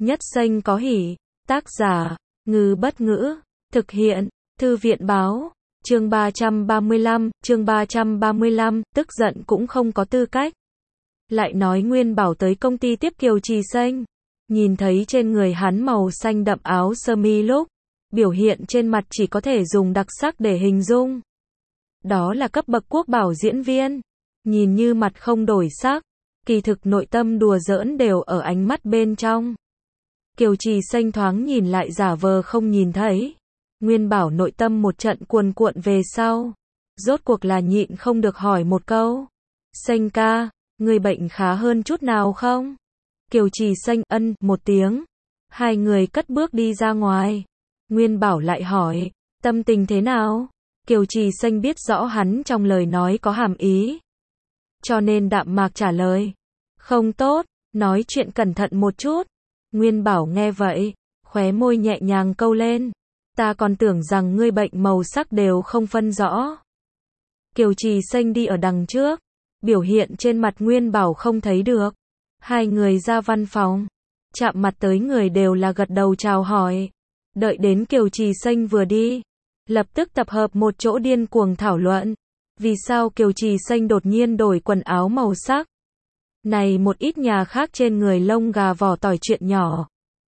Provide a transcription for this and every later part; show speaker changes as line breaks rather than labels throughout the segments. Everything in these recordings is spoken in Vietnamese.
Nhất xanh có hỉ. Tác giả, Ngư Bất Ngữ. Thực hiện, Thư viện Báo. Chương 335, tức giận cũng không có tư cách. Lại nói Nguyên Bảo tới công ty tiếp Kiều Trì Xanh. Nhìn thấy trên người hắn màu xanh đậm áo sơ mi lúc, biểu hiện trên mặt chỉ có thể dùng đặc sắc để hình dung. Đó là cấp bậc quốc bảo diễn viên. Nhìn như mặt không đổi sắc, kỳ thực nội tâm đùa giỡn đều ở ánh mắt bên trong. Kiều Trì Xanh thoáng nhìn lại giả vờ không nhìn thấy. Nguyên Bảo nội tâm một trận cuồn cuộn về sau. Rốt cuộc là nhịn không được hỏi một câu. Xanh ca, người bệnh khá hơn chút nào không? Kiều Trì Xanh ân một tiếng. Hai người cất bước đi ra ngoài. Nguyên Bảo lại hỏi, tâm tình thế nào? Kiều Trì Xanh biết rõ hắn trong lời nói có hàm ý, cho nên đạm mạc trả lời. Không tốt, nói chuyện cẩn thận một chút. Nguyên Bảo nghe vậy, khóe môi nhẹ nhàng câu lên. Ta còn tưởng rằng ngươi bệnh màu sắc đều không phân rõ. Kiều Trì Xanh đi ở đằng trước, biểu hiện trên mặt Nguyên Bảo không thấy được. Hai người ra văn phòng, chạm mặt tới người đều là gật đầu chào hỏi. Đợi đến Kiều Trì Xanh vừa đi, lập tức tập hợp một chỗ điên cuồng thảo luận. Vì sao Kiều Trì Xanh đột nhiên đổi quần áo màu sắc? Này một ít nhà khác trên người lông gà vỏ tỏi chuyện nhỏ.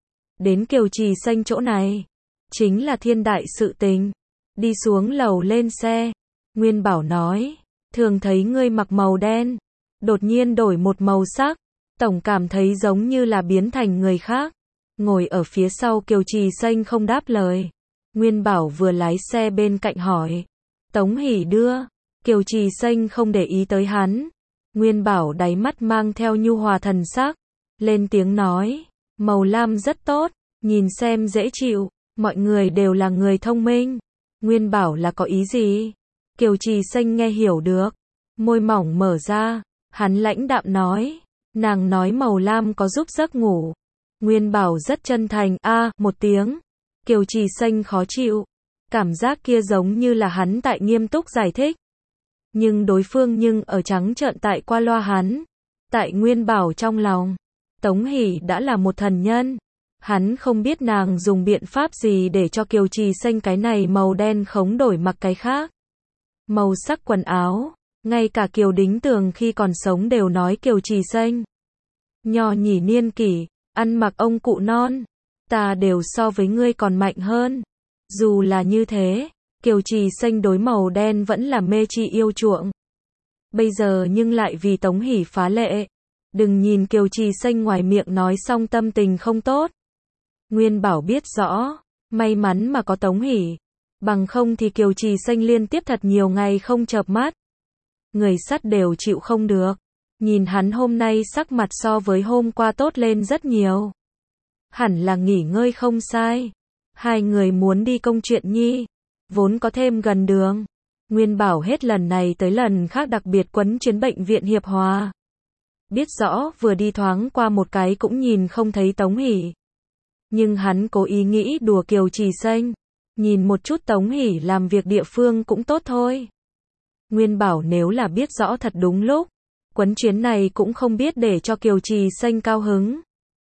Đến Kiều Trì Xanh chỗ này, chính là thiên đại sự tình. Đi xuống lầu lên xe, Nguyên Bảo nói, thường thấy ngươi mặc màu đen, đột nhiên đổi một màu sắc, tổng cảm thấy giống như là biến thành người khác. Ngồi ở phía sau Kiều Trì Xanh không đáp lời. Nguyên Bảo vừa lái xe bên cạnh hỏi, Tống Hỷ đưa. Kiều Trì Xanh không để ý tới hắn. Nguyên Bảo đáy mắt mang theo nhu hòa thần sắc, lên tiếng nói, màu lam rất tốt, nhìn xem dễ chịu, mọi người đều là người thông minh. Nguyên Bảo là có ý gì? Kiều Trì Xanh nghe hiểu được, môi mỏng mở ra, hắn lãnh đạm nói, nàng nói màu lam có giúp giấc ngủ. Nguyên Bảo rất chân thành, một tiếng. Kiều Trì Xanh khó chịu, cảm giác kia giống như là hắn tại nghiêm túc giải thích. Nhưng đối phương ở trắng trợn tại qua loa hắn. Tại Nguyên Bảo trong lòng, Tống Hỷ đã là một thần nhân. Hắn không biết nàng dùng biện pháp gì để cho Kiều Trì Xanh cái này màu đen khống đổi mặc cái khác. Màu sắc quần áo, ngay cả Kiều Đính Tường khi còn sống đều nói Kiều Trì Xanh nhỏ nhỉ niên kỷ, ăn mặc ông cụ non, ta đều so với ngươi còn mạnh hơn. Dù là như thế, Kiều Trì Xanh đối màu đen vẫn là mê chi yêu chuộng. Bây giờ nhưng lại vì Tống Hỷ phá lệ. Đừng nhìn Kiều Trì Xanh ngoài miệng nói xong tâm tình không tốt. Nguyên Bảo biết rõ, may mắn mà có Tống Hỷ. Bằng không thì Kiều Trì Xanh liên tiếp thật nhiều ngày không chợp mắt. Người sắt đều chịu không được. Nhìn hắn hôm nay sắc mặt so với hôm qua tốt lên rất nhiều. Hẳn là nghỉ ngơi không sai. Hai người muốn đi công chuyện nhi, vốn có thêm gần đường. Nguyên Bảo hết lần này tới lần khác đặc biệt quấn chuyến bệnh viện Hiệp Hòa. Biết rõ vừa đi thoáng qua một cái cũng nhìn không thấy Tống Hỷ. Nhưng hắn cố ý nghĩ đùa Kiều Trì Xanh. Nhìn một chút Tống Hỷ làm việc địa phương cũng tốt thôi. Nguyên Bảo nếu là biết rõ thật đúng lúc, quấn chuyến này cũng không biết để cho Kiều Trì Xanh cao hứng.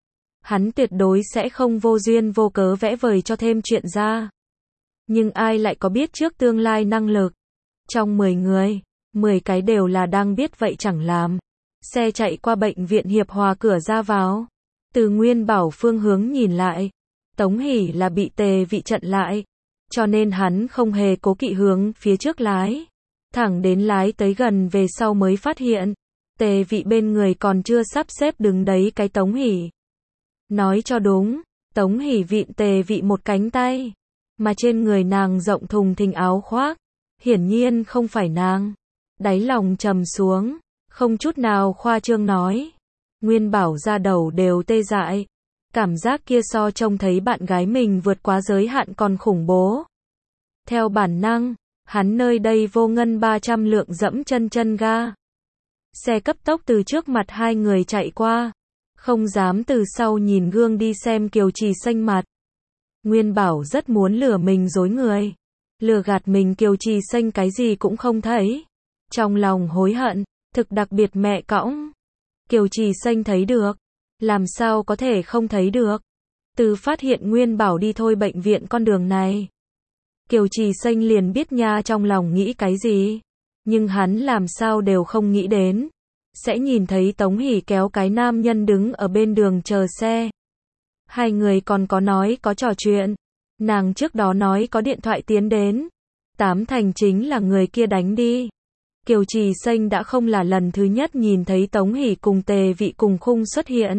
Hắn tuyệt đối sẽ không vô duyên vô cớ vẽ vời cho thêm chuyện ra. Nhưng ai lại có biết trước tương lai năng lực. Trong 10 người, 10 cái đều là đang biết vậy chẳng làm. Xe chạy qua bệnh viện Hiệp Hòa cửa ra vào. Từ Nguyên Bảo phương hướng nhìn lại, Tống Hỷ là bị Tề Vị chặn lại. Cho nên hắn không hề cố kỵ hướng phía trước lái. Thẳng đến lái tới gần về sau mới phát hiện, Tề Vị bên người còn chưa sắp xếp đứng đấy cái Tống Hỷ. Nói cho đúng, Tống Hỷ vịn Tề Vị một cánh tay, mà trên người nàng rộng thùng thình áo khoác, hiển nhiên không phải nàng. Đáy lòng trầm xuống, không chút nào khoa trương nói. Nguyên Bảo ra đầu đều tê dại. Cảm giác kia so trông thấy bạn gái mình vượt quá giới hạn còn khủng bố. Theo bản năng, hắn nơi đây vô ngân 300 lượng dẫm chân ga. Xe cấp tốc từ trước mặt hai người chạy qua. Không dám từ sau nhìn gương đi xem Kiều Trì Xanh mặt. Nguyên Bảo rất muốn lừa mình dối người. Lừa gạt mình Kiều Trì Xanh cái gì cũng không thấy. Trong lòng hối hận, thực đặc biệt mẹ cõng. Kiều Trì Xanh thấy được. Làm sao có thể không thấy được. Từ phát hiện Nguyên Bảo đi thôi bệnh viện con đường này. Kiều Trì Xanh liền biết nha trong lòng nghĩ cái gì. Nhưng hắn làm sao đều không nghĩ đến. Sẽ nhìn thấy Tống Hỷ kéo cái nam nhân đứng ở bên đường chờ xe. Hai người còn có nói có trò chuyện. Nàng trước đó nói có điện thoại tiến đến. Tám thành chính là người kia đánh đi. Kiều Trì Xanh đã không là lần thứ nhất nhìn thấy Tống Hỷ cùng Tề Vị cùng khung xuất hiện.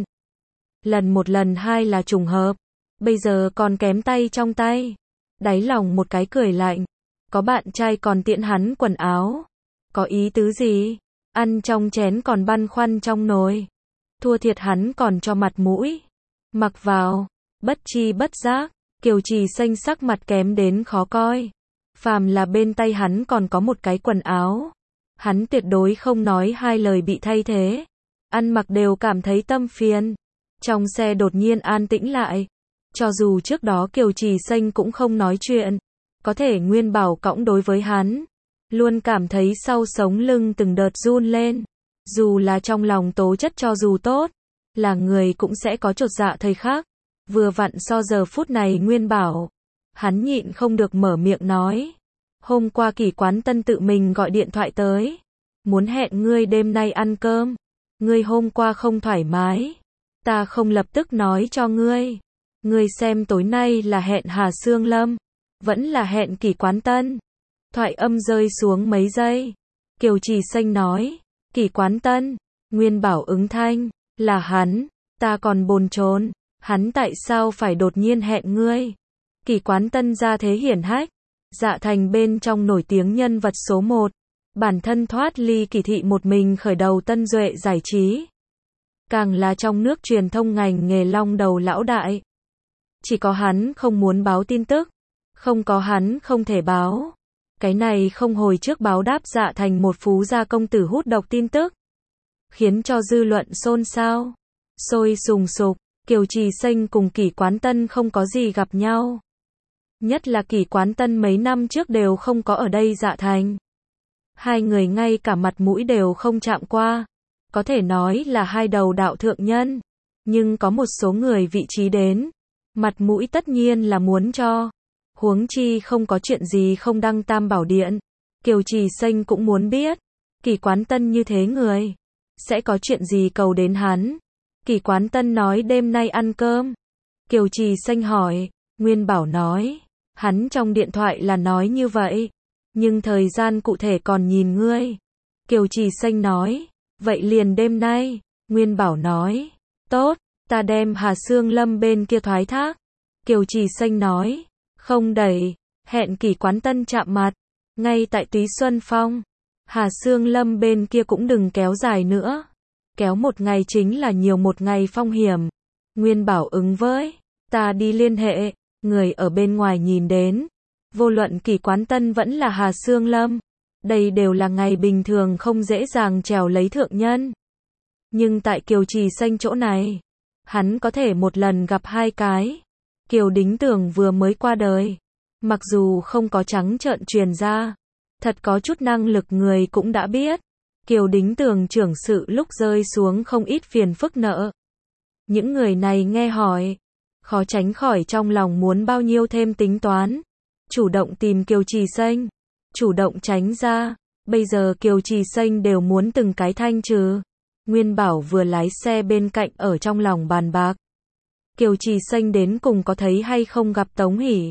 Lần một lần hai là trùng hợp. Bây giờ còn kém tay trong tay. Đáy lòng một cái cười lạnh. Có bạn trai còn tiện hắn quần áo. Có ý tứ gì? Ăn trong chén còn băn khoăn trong nồi. Thua thiệt hắn còn cho mặt mũi. Mặc vào. Bất chi bất giác. Kiều Trì Xanh sắc mặt kém đến khó coi. Phàm là bên tay hắn còn có một cái quần áo. Hắn tuyệt đối không nói hai lời bị thay thế. Ăn mặc đều cảm thấy tâm phiền. Trong xe đột nhiên an tĩnh lại. Cho dù trước đó Kiều Trì Xanh cũng không nói chuyện. Có thể Nguyên Bảo cõng đối với hắn. Luôn cảm thấy sau sống lưng từng đợt run lên. Dù là trong lòng tố chất cho dù tốt. Là người cũng sẽ có chột dạ thời khác. Vừa vặn so giờ phút này Nguyên Bảo. Hắn nhịn không được mở miệng nói. Hôm qua Kỷ Quán Tân tự mình gọi điện thoại tới. Muốn hẹn ngươi đêm nay ăn cơm. Ngươi hôm qua không thoải mái. Ta không lập tức nói cho ngươi. Ngươi xem tối nay là hẹn Hà Sương Lâm. Vẫn là hẹn Kỷ Quán Tân. Thoại âm rơi xuống mấy giây. Kiều Trì Xanh nói. Kỷ Quán Tân. Nguyên Bảo ứng thanh. Là hắn. Ta còn bồn chồn. Hắn tại sao phải đột nhiên hẹn ngươi? Kỷ Quán Tân ra thế hiển hách. Dạ Thành bên trong nổi tiếng nhân vật số 1. Bản thân thoát ly Kỷ thị một mình khởi đầu Tân Duệ giải trí. Càng là trong nước truyền thông ngành nghề long đầu lão đại. Chỉ có hắn không muốn báo tin tức. Không có hắn không thể báo. Cái này không hồi trước báo đáp Dạ Thành một phú gia công tử hút độc tin tức. Khiến cho dư luận xôn xao. Sôi sùng sục. Kiều Trì Xanh cùng Kỷ Quán Tân không có gì gặp nhau. Nhất là Kỷ Quán Tân mấy năm trước đều không có ở đây Dạ Thành. Hai người ngay cả mặt mũi đều không chạm qua. Có thể nói là hai đầu đạo thượng nhân. Nhưng có một số người vị trí đến. Mặt mũi tất nhiên là muốn cho. Huống chi không có chuyện gì không đăng Tam Bảo Điện. Kiều Trì Xanh cũng muốn biết. Kỷ Quán Tân như thế người. Sẽ có chuyện gì cầu đến hắn. Kỷ Quán Tân nói đêm nay ăn cơm. Kiều Trì Xanh hỏi. Nguyên Bảo nói. Hắn trong điện thoại là nói như vậy. Nhưng thời gian cụ thể còn nhìn ngươi. Kiều Trì Xanh nói. Vậy liền đêm nay. Nguyên Bảo nói. Tốt, ta đem Hà Sương Lâm bên kia thoái thác. Kiều Trì Xanh nói. Không đẩy. Hẹn Kỷ Quán Tân chạm mặt. Ngay tại Túy Xuân Phong. Hà Sương Lâm bên kia cũng đừng kéo dài nữa. Kéo một ngày chính là nhiều một ngày phong hiểm. Nguyên Bảo ứng với. Ta đi liên hệ. Người ở bên ngoài nhìn đến. Vô luận Kỷ Quán Tân vẫn là Hà Sương Lâm. Đây đều là ngày bình thường không dễ dàng trèo lấy thượng nhân. Nhưng tại Kiều Trì Xanh chỗ này. Hắn có thể một lần gặp hai cái. Kiều Đính Tưởng vừa mới qua đời. Mặc dù không có trắng trợn truyền ra. Thật có chút năng lực người cũng đã biết. Kiều Đính Tưởng trưởng sự lúc rơi xuống không ít phiền phức nợ. Những người này nghe hỏi. Khó tránh khỏi trong lòng muốn bao nhiêu thêm tính toán. Chủ động tìm Kiều Trì Xanh. Chủ động tránh ra. Bây giờ Kiều Trì Xanh đều muốn từng cái thanh trừ. Nguyên Bảo vừa lái xe bên cạnh ở trong lòng bàn bạc. Kiều Trì Xanh đến cùng có thấy hay không gặp Tống Hỷ.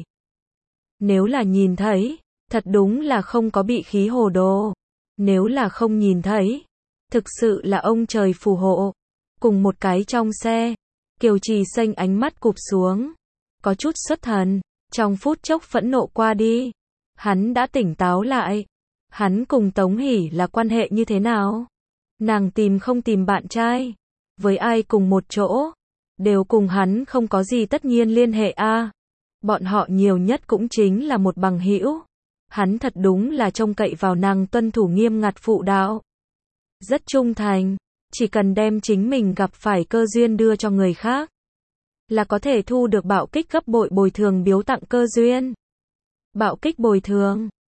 Nếu là nhìn thấy. Thật đúng là không có bị khí hồ đồ. Nếu là không nhìn thấy. Thực sự là ông trời phù hộ. Cùng một cái trong xe. Kiều Trì Xanh ánh mắt cụp xuống. Có chút xuất thần. Trong phút chốc phẫn nộ qua đi. Hắn đã tỉnh táo lại. Hắn cùng Tống Hỷ là quan hệ như thế nào? Nàng tìm không tìm bạn trai? Với ai cùng một chỗ? Đều cùng hắn không có gì tất nhiên liên hệ a. Bọn họ nhiều nhất cũng chính là một bằng hữu. Hắn thật đúng là trông cậy vào nàng tuân thủ nghiêm ngặt phụ đạo. Rất trung thành. Chỉ cần đem chính mình gặp phải cơ duyên đưa cho người khác. Là có thể thu được bạo kích gấp bội bồi thường biếu tặng cơ duyên. Bạo kích bồi thường.